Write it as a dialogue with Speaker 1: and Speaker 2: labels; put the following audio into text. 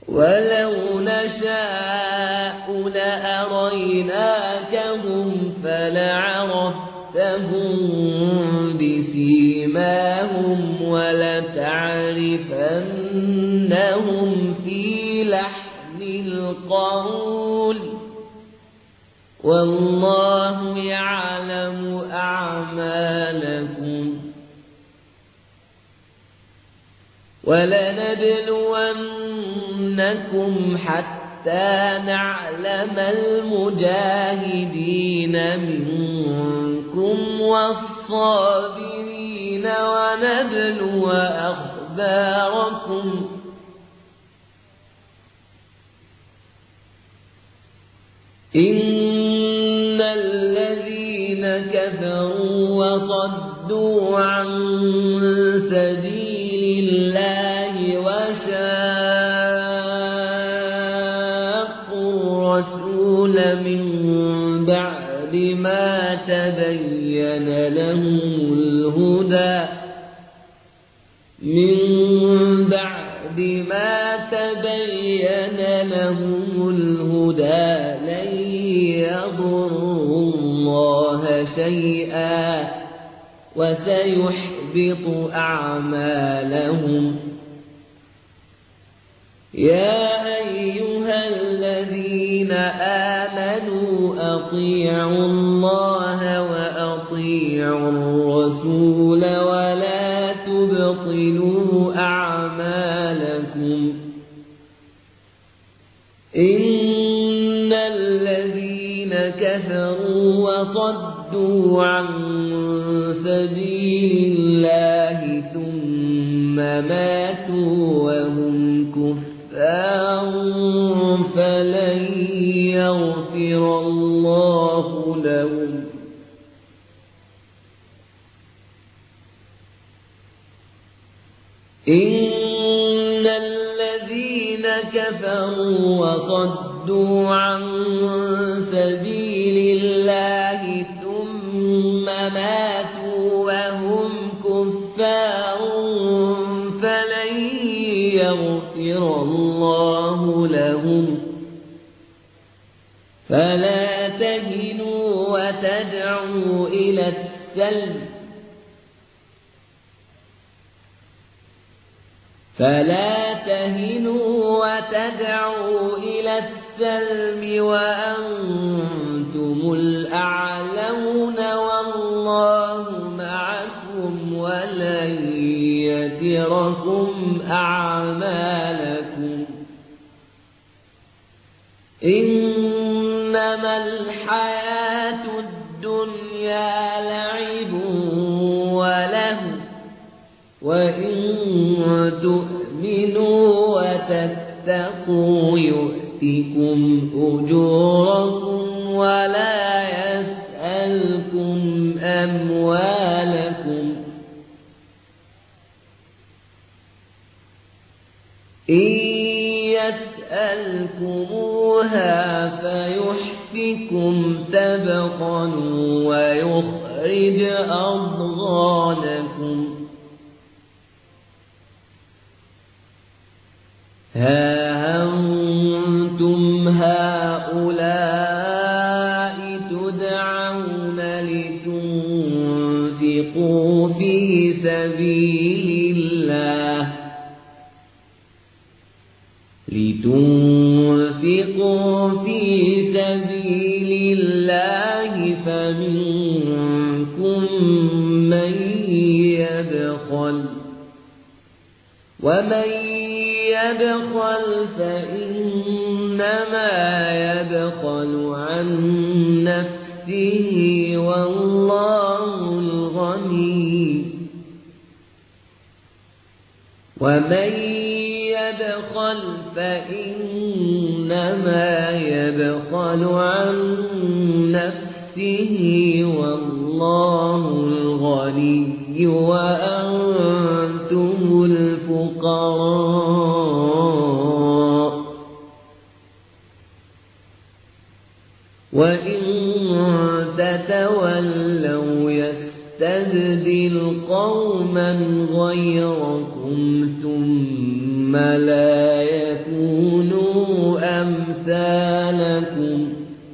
Speaker 1: ولو نشاء لأريناكهم فلعرفتهم بسيماهم ولتعرفنهم في لحن القول والله يعلم أعمالكم ولنبلونكم حتى نعلم المجاهدين منكم والصابرين ونبلو أخباركم إن الذين كفروا وصدوا عن سبيل الله وشاقوا الرسول من بعد ما تبين لهم الهدى لن يضروا الله شيئا وسيحبط أعمالهم. يا أيها الذين آمنوا أطيعوا الله وأطيعوا الرسول ولا تبطلوا أعمالكم إن الذين كفروا وصدوا عن سبيل الله ثم ماتوا وهم كفار فلن يغفر الله لهم إن الذين كفروا وصدوا عن سبيل الله ثم ماتوا وهم كفار فلن يغفر الله لهم فلا تهنوا وتدعوا إلى السلم وأنتم الأعلون والله معكم ولن يتركم أعمالكم. إنما الحياة الدنيا لعب ولهو وإن تؤمنوا وتتقوا يؤتكم أجوركم ولا يسألكم أموالكم إن يسألكموها فيحفكم تبخلوا ويخرج أضغانكم. ها أنتم هؤلاء تدعون لتنفقوا في سبيل الله فمنكم من يبخل ومن يبخل فإنما يبخل عن نفسه والله الغني ومن يبخل فإنما يبخل عن نفسه والله الغني وأنتم الفقراء وإن تتولوا يستبدل قوما غيركم ثم لا يكونوا أمثالكم